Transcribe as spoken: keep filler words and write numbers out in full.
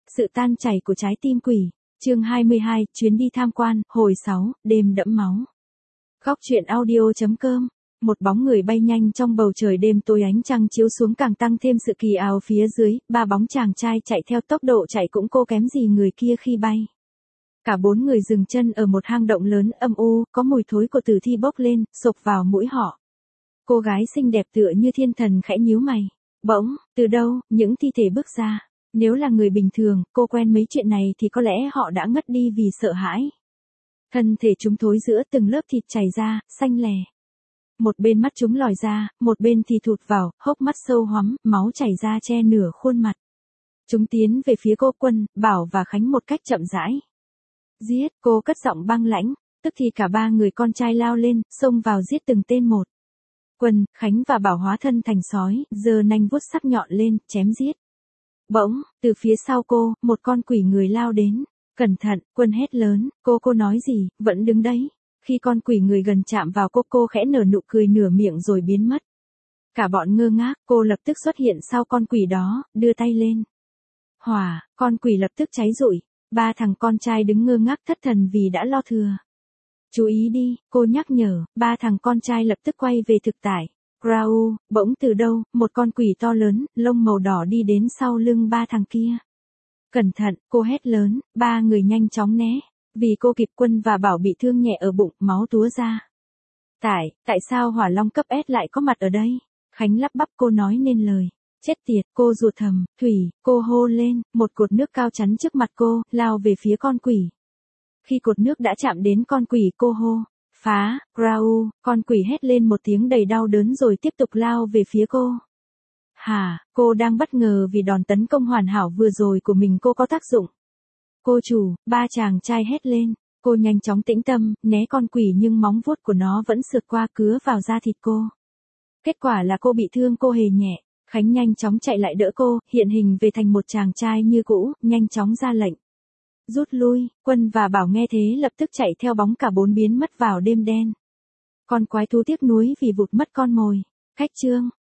Sự tan chảy của trái tim quỷ. Chương hai mươi hai, chuyến đi tham quan, hồi sáu, đêm đẫm máu. Góc truyện audio chấm com. Một bóng người bay nhanh trong bầu trời đêm tối, ánh trăng chiếu xuống càng tăng thêm sự kỳ ảo phía dưới, ba bóng chàng trai chạy theo tốc độ chạy cũng cô kém gì người kia khi bay. Cả bốn người dừng chân ở một hang động lớn âm u, có mùi thối của tử thi bốc lên, xộc vào mũi họ. Cô gái xinh đẹp tựa như thiên thần khẽ nhíu mày. Bỗng, từ đâu, những thi thể bước ra. Nếu là người bình thường, cô quen mấy chuyện này thì có lẽ họ đã ngất đi vì sợ hãi. Thân thể chúng thối giữa từng lớp thịt chảy ra, xanh lè. Một bên mắt chúng lòi ra, một bên thì thụt vào, hốc mắt sâu hoắm, máu chảy ra che nửa khuôn mặt. Chúng tiến về phía cô Quân, Bảo và Khánh một cách chậm rãi. Giết, cô cất giọng băng lãnh, tức thì cả ba người con trai lao lên, xông vào giết từng tên một. Quân, Khánh và Bảo hóa thân thành sói, giơ nanh vuốt sắc nhọn lên, chém giết. Bỗng, từ phía sau cô, một con quỷ người lao đến. Cẩn thận, Quân hét lớn, cô cô nói gì, vẫn đứng đấy. Khi con quỷ người gần chạm vào cô, cô khẽ nở nụ cười nửa miệng rồi biến mất. Cả bọn ngơ ngác, cô lập tức xuất hiện sau con quỷ đó, đưa tay lên. Hỏa, con quỷ lập tức cháy rụi. Ba thằng con trai đứng ngơ ngác thất thần vì đã lo thừa. Chú ý đi, cô nhắc nhở, ba thằng con trai lập tức quay về thực tại. Rau, bỗng từ đâu, một con quỷ to lớn, lông màu đỏ đi đến sau lưng ba thằng kia. Cẩn thận, cô hét lớn, ba người nhanh chóng né. Vì cô kịp Quân và Bảo bị thương nhẹ ở bụng, máu túa ra. Tại, tại sao hỏa long cấp S lại có mặt ở đây? Khánh lắp bắp cô nói nên lời. Chết tiệt, cô ruột thầm, Thủy, cô hô lên, một cột nước cao chắn trước mặt cô, lao về phía con quỷ. Khi cột nước đã chạm đến con quỷ cô hô, phá, Rau, con quỷ hét lên một tiếng đầy đau đớn rồi tiếp tục lao về phía cô. Hả, cô đang bất ngờ vì đòn tấn công hoàn hảo vừa rồi của mình cô có tác dụng. Cô chủ, ba chàng trai hét lên, cô nhanh chóng tĩnh tâm, né con quỷ nhưng móng vuốt của nó vẫn sượt qua cứa vào da thịt cô. Kết quả là cô bị thương cô hề nhẹ. Khánh nhanh chóng chạy lại đỡ cô, hiện hình về thành một chàng trai như cũ, nhanh chóng ra lệnh. Rút lui, Quân và Bảo nghe thế lập tức chạy theo bóng cả bốn biến mất vào đêm đen. Con quái thú tiếc nuối vì vụt mất con mồi. Cách chương.